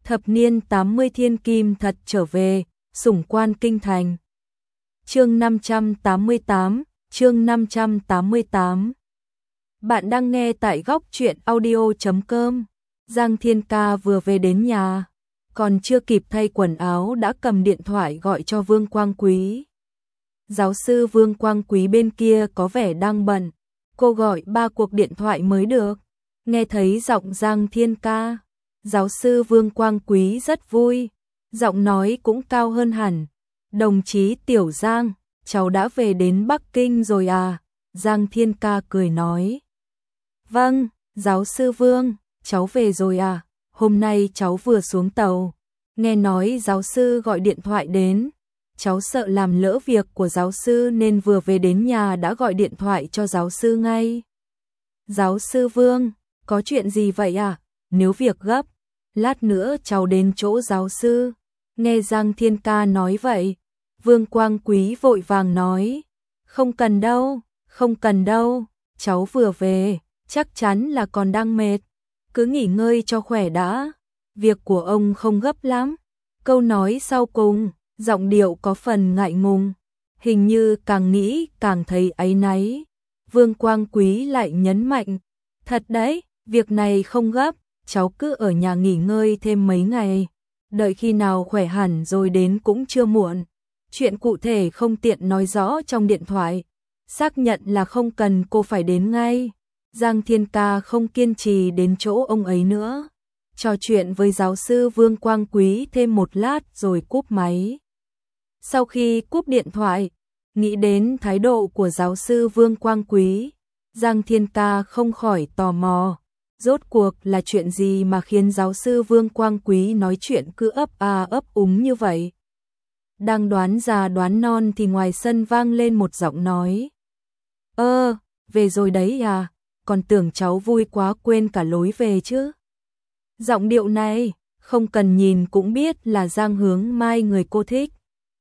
Thập niên 80 thiên kim thật trở về, sủng quan kinh thành. Chương 588, chương 588. Bạn đang nghe tại góc truyện audio.com. Giang Thiên Ca vừa về đến nhà, còn chưa kịp thay quần áo đã cầm điện thoại gọi cho Vương Quang Quý. Giáo sư Vương Quang Quý bên kia có vẻ đang bận, cô gọi 3 cuộc điện thoại mới được. Nghe thấy giọng Giang Thiên Ca, giáo sư Vương Quang Quý rất vui, giọng nói cũng cao hơn hẳn. Đồng chí Tiểu Giang, cháu đã về đến Bắc Kinh rồi à? Giang Thiên Ca cười nói. Vâng, giáo sư Vương, cháu về rồi à? Hôm nay cháu vừa xuống tàu, nghe nói giáo sư gọi điện thoại đến. Cháu sợ làm lỡ việc của giáo sư nên vừa về đến nhà đã gọi điện thoại cho giáo sư ngay. Giáo sư Vương, có chuyện gì vậy à? Nếu việc gấp, lát nữa cháu đến chỗ giáo sư. Nghe Giang Thiên Ca nói vậy, Vương Quang Quý vội vàng nói. Không cần đâu, không cần đâu, cháu vừa về, chắc chắn là còn đang mệt. Cứ nghỉ ngơi cho khỏe đã, việc của ông không gấp lắm. Câu nói sau cùng, giọng điệu có phần ngại ngùng, hình như càng nghĩ càng thấy áy náy. Vương Quang Quý lại nhấn mạnh, thật đấy, việc này không gấp, cháu cứ ở nhà nghỉ ngơi thêm mấy ngày, đợi khi nào khỏe hẳn rồi đến cũng chưa muộn. Chuyện cụ thể không tiện nói rõ trong điện thoại, xác nhận là không cần cô phải đến ngay. Giang Thiên Ca không kiên trì đến chỗ ông ấy nữa, trò chuyện với giáo sư Vương Quang Quý thêm một lát rồi cúp máy. Sau khi cúp điện thoại, nghĩ đến thái độ của giáo sư Vương Quang Quý, Giang Thiên Ca không khỏi tò mò, rốt cuộc là chuyện gì mà khiến giáo sư Vương Quang Quý nói chuyện cứ ấp úng như vậy. Đang đoán già đoán non thì ngoài sân vang lên một giọng nói. Về rồi đấy à, còn tưởng cháu vui quá quên cả lối về chứ. Giọng điệu này, không cần nhìn cũng biết là Giang Hướng Mai người cô thích.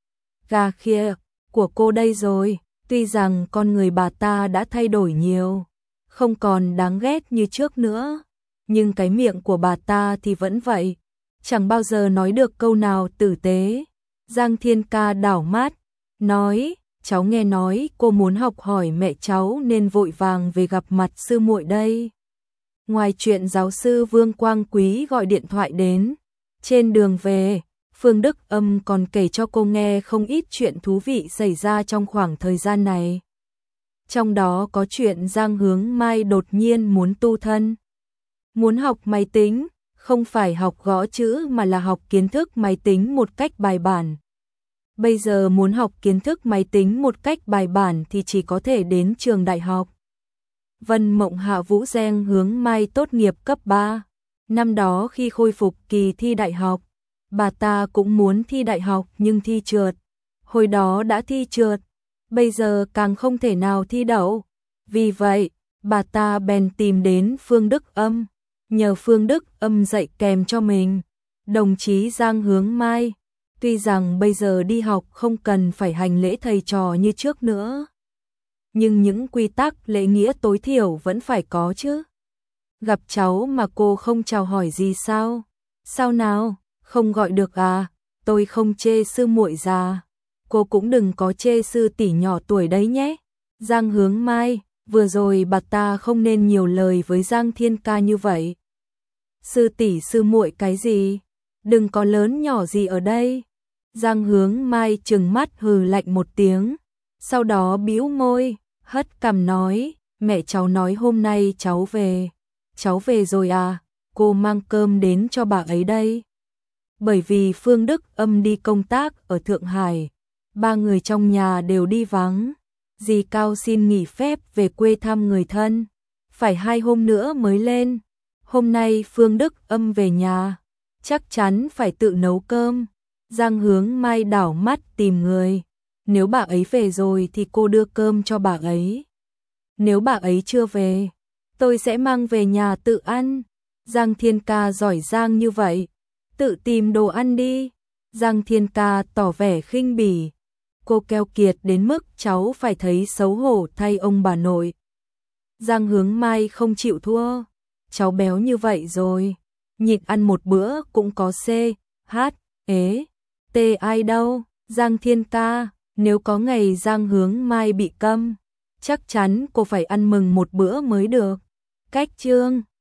Gà khịa, của cô đây rồi, tuy rằng con người bà ta đã thay đổi nhiều, không còn đáng ghét như trước nữa, nhưng cái miệng của bà ta thì vẫn vậy, chẳng bao giờ nói được câu nào tử tế. Giang Thiên Ca đảo mắt, nói, cháu nghe nói cô muốn học hỏi mẹ cháu nên vội vàng về gặp mặt sư muội đây. Ngoài chuyện giáo sư Vương Quang Quý gọi điện thoại đến, trên đường về, Phương Đức Âm còn kể cho cô nghe không ít chuyện thú vị xảy ra trong khoảng thời gian này. Trong đó có chuyện Giang Hướng Mai đột nhiên muốn tu thân, muốn học máy tính, không phải học gõ chữ mà là học kiến thức máy tính một cách bài bản. Bây giờ muốn học kiến thức máy tính một cách bài bản thì chỉ có thể đến trường đại học. Vân Mộng Hạ Vũ Giang Hướng Mai tốt nghiệp cấp 3. Năm đó khi khôi phục kỳ thi đại học, bà ta cũng muốn thi đại học nhưng thi trượt. Hồi đó đã thi trượt, bây giờ càng không thể nào thi đậu. Vì vậy, bà ta bèn tìm đến Phương Đức Âm, nhờ Phương Đức Âm dạy kèm cho mình. Đồng chí Giang Hướng Mai, tuy rằng bây giờ đi học không cần phải hành lễ thầy trò như trước nữa, nhưng những quy tắc lễ nghĩa tối thiểu vẫn phải có chứ. Gặp cháu mà cô không chào hỏi gì sao? Sao nào, không gọi được à? Tôi không chê sư muội già, cô cũng đừng có chê sư tỷ nhỏ tuổi đấy nhé. Giang Hướng Mai, vừa rồi bà ta không nên nhiều lời với Giang Thiên Ca như vậy. Sư tỷ sư muội cái gì? Đừng có lớn nhỏ gì ở đây. Giang Hướng Mai trừng mắt hừ lạnh một tiếng, sau đó bĩu môi, hất cằm nói, mẹ cháu nói hôm nay cháu về. Cháu về rồi à? Cô mang cơm đến cho bà ấy đây. Bởi vì Phương Đức Âm đi công tác ở Thượng Hải, 3 người trong nhà đều đi vắng. Dì Cao xin nghỉ phép về quê thăm người thân, phải 2 hôm nữa mới lên. Hôm nay Phương Đức Âm về nhà, chắc chắn phải tự nấu cơm. Giang Hướng Mai đảo mắt tìm người. Nếu bà ấy về rồi thì cô đưa cơm cho bà ấy. Nếu bà ấy chưa về, tôi sẽ mang về nhà tự ăn. Giang Thiên Ca giỏi giang như vậy, tự tìm đồ ăn đi. Giang Thiên Ca tỏ vẻ khinh bỉ. Cô keo kiệt đến mức cháu phải thấy xấu hổ thay ông bà nội. Giang Hướng Mai không chịu thua. Cháu béo như vậy rồi, nhịn ăn một bữa cũng có C, H, ế, T ai đâu. Giang Thiên ca, nếu có ngày Giang Hướng Mai bị câm, chắc chắn cô phải ăn mừng một bữa mới được. Cách chương